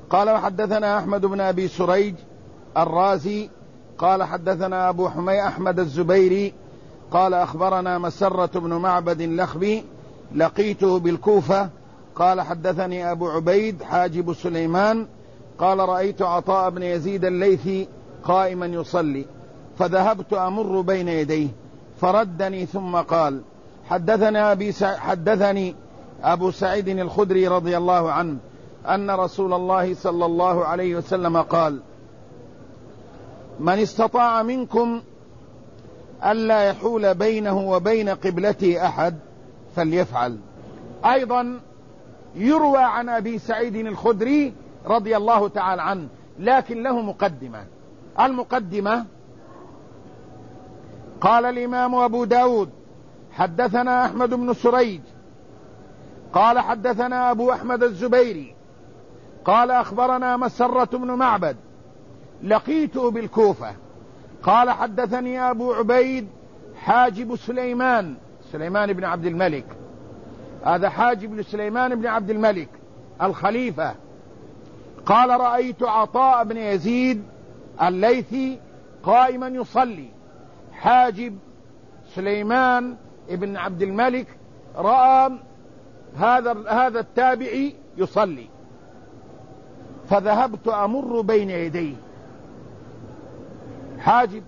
قال وحدثنا أحمد بن أبي سريج الرازي قال حدثنا أبو حمي أحمد الزبيري قال أخبرنا مسرة بن معبد اللخمي لقيته بالكوفة قال حدثني أبو عبيد حاجب سليمان قال رأيت عطاء بن يزيد الليثي قائما يصلي فذهبت أمر بين يديه فردني ثم قال حدثني أبو سعيد الخدري رضي الله عنه أن رسول الله صلى الله عليه وسلم قال من استطاع منكم ألا يحول بينه وبين قبلته أحد فليفعل. أيضا يروى عن أبي سعيد الخدري رضي الله تعالى عنه لكن له مقدمة. المقدمة قال الإمام أبو داود حدثنا أحمد بن سريج قال حدثنا أبو أحمد الزبيري قال أخبرنا مسرة بن معبد لقيته بالكوفة قال حدثني أبو عبيد حاجب سليمان بن عبد الملك، هذا حاجب سليمان بن عبد الملك الخليفة، قال رأيت عطاء بن يزيد الليثي قائما يصلي. حاجب سليمان بن عبد الملك رأى هذا التابعي يصلي فذهبت أمر بين يديه. حاجب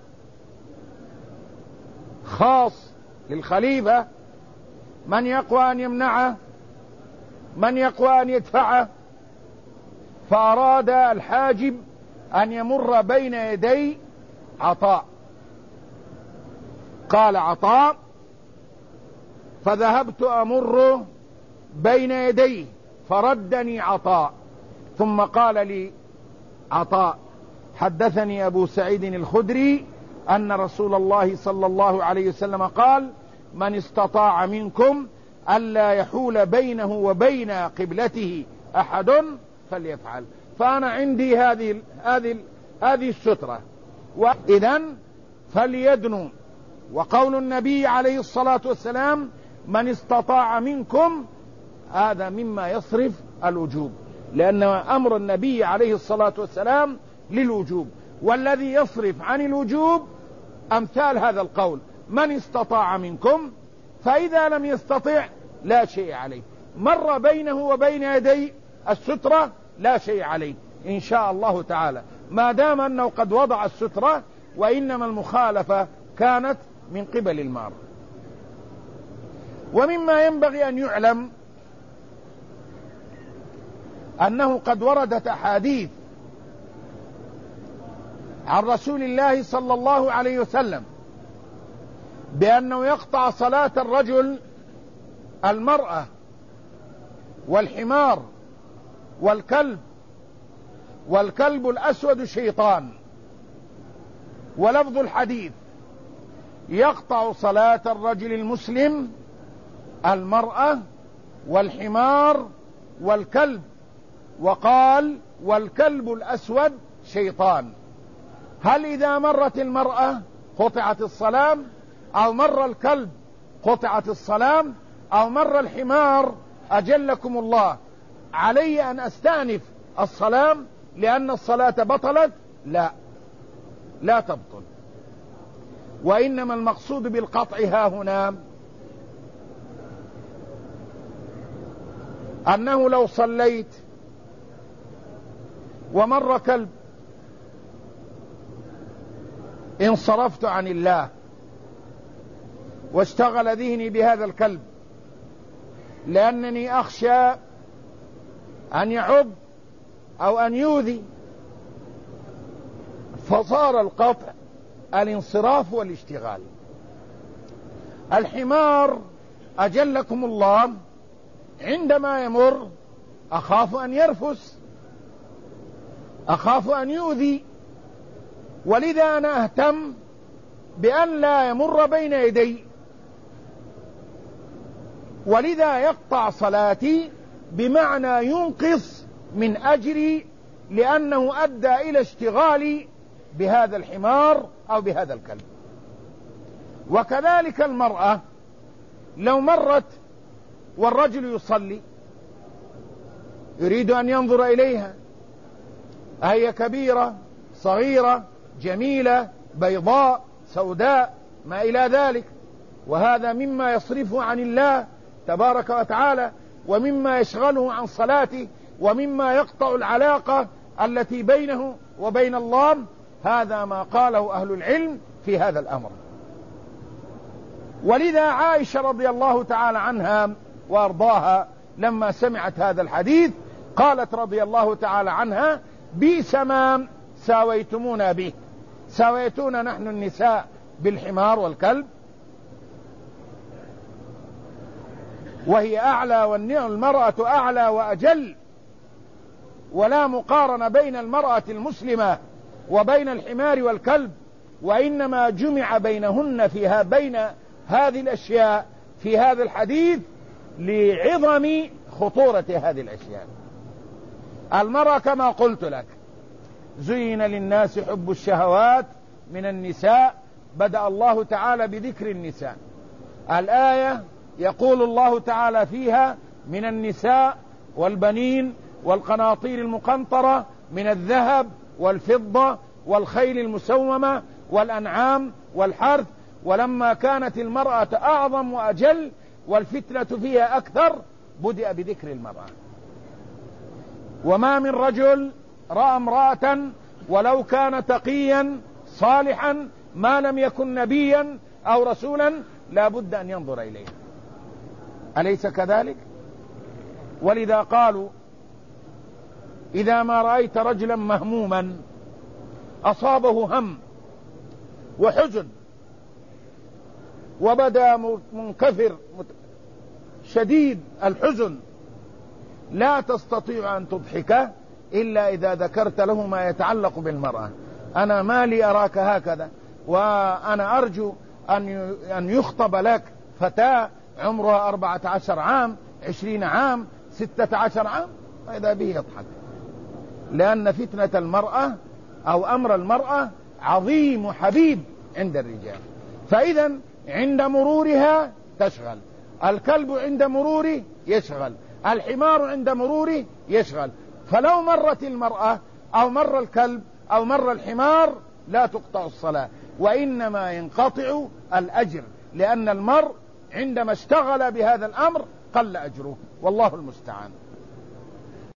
خاص للخليفة، من يقوى أن يمنعه، من يقوى أن يدفعه، فأراد الحاجب أن يمر بين يدي عطاء. قال عطاء فذهبت أمر بين يديه فردني عطاء ثم قال لي عطاء حدثني أبو سعيد الخدري أن رسول الله صلى الله عليه وسلم قال من استطاع منكم ألا يحول بينه وبين قبلته أحد فليفعل. فأنا عندي هذه السترة، وإذن فليدنوا. وقول النبي عليه الصلاة والسلام من استطاع منكم هذا مما يصرف الوجوب، لأن أمر النبي عليه الصلاة والسلام للوجوب، والذي يصرف عن الوجوب أمثال هذا القول من استطاع منكم، فإذا لم يستطع لا شيء عليه، مر بينه وبين يدي السترة لا شيء عليه إن شاء الله تعالى، ما دام أنه قد وضع السترة، وإنما المخالفة كانت من قبل المار. ومما ينبغي أن يعلم أنه قد وردت أحاديث عن رسول الله صلى الله عليه وسلم بأنه يقطع صلاة الرجل المرأة والحمار والكلب الأسود شيطان. ولفظ الحديث يقطع صلاة الرجل المسلم المرأة والحمار والكلب، وقال والكلب الأسود شيطان. هل إذا مرت المرأة قطعت الصلاة، أو مر الكلب قطعت الصلاة، أو مر الحمار أجلكم الله علي أن أستأنف الصلاة لأن الصلاة بطلت؟ لا تبطل. وإنما المقصود بالقطع ها هنا أنه لو صليت ومر كلب انصرفت عن الله واشتغل ذهني بهذا الكلب لأنني أخشى أن يعض أو أن يؤذي، فصار القطع الانصراف والاشتغال. الحمار أجلكم الله عندما يمر أخاف أن يرفس، أخاف أن يؤذي، ولذا أنا أهتم بأن لا يمر بين يدي، ولذا يقطع صلاتي بمعنى ينقص من أجري، لأنه أدى إلى اشتغالي بهذا الحمار أو بهذا الكلب. وكذلك المرأة لو مرت والرجل يصلي يريد أن ينظر إليها أهي كبيرة صغيرة جميلة بيضاء سوداء ما إلى ذلك. وهذا مما يصرفه عن الله تبارك وتعالى، ومما يشغله عن صلاته، ومما يقطع العلاقة التي بينه وبين الله. هذا ما قاله أهل العلم في هذا الأمر. ولذا عائشة رضي الله تعالى عنها وأرضاها لما سمعت هذا الحديث قالت رضي الله تعالى عنها: بئس ما ساويتمونا به، ساويتونا نحن النساء بالحمار والكلب، وهي أعلى والمرأة أعلى وأجل، ولا مقارنة بين المرأة المسلمة وبين الحمار والكلب، وإنما جمع بينهن فيها بين هذه الأشياء في هذا الحديث لعظم خطورة هذه الأشياء. المرأة كما قلت لك زين للناس حب الشهوات من النساء، بدأ الله تعالى بذكر النساء. الآية يقول الله تعالى فيها: من النساء والبنين والقناطير المقنطرة من الذهب والفضة والخيل المسومة والأنعام والحرث. ولما كانت المرأة أعظم وأجل والفتنة فيها أكثر بدأ بذكر المرأة. وما من رجل رأى امرأة ولو كان تقيا صالحا ما لم يكن نبيا أو رسولا لا بد أن ينظر إليها، أليس كذلك؟ ولذا قالوا: إذا ما رأيت رجلا مهموما أصابه هم وحزن وبدا منكفر شديد الحزن، لا تستطيع أن تضحكه إلا إذا ذكرت له ما يتعلق بالمرأة. أنا ما لي أراك هكذا، وأنا أرجو أن يخطب لك فتاة عمرها 14 عام 20 عام 16 عام، فإذا به يضحك، لأن فتنة المرأة أو أمر المرأة عظيم وحبيب عند الرجال. فإذا عند مرورها تشغل، الكلب عند مروره يشغل، الحمار عند مروره يشغل. فلو مرت المرأة أو مر الكلب أو مر الحمار لا تقطع الصلاة، وإنما ينقطع الأجر، لأن المرء عندما اشتغل بهذا الأمر قل أجره، والله المستعان.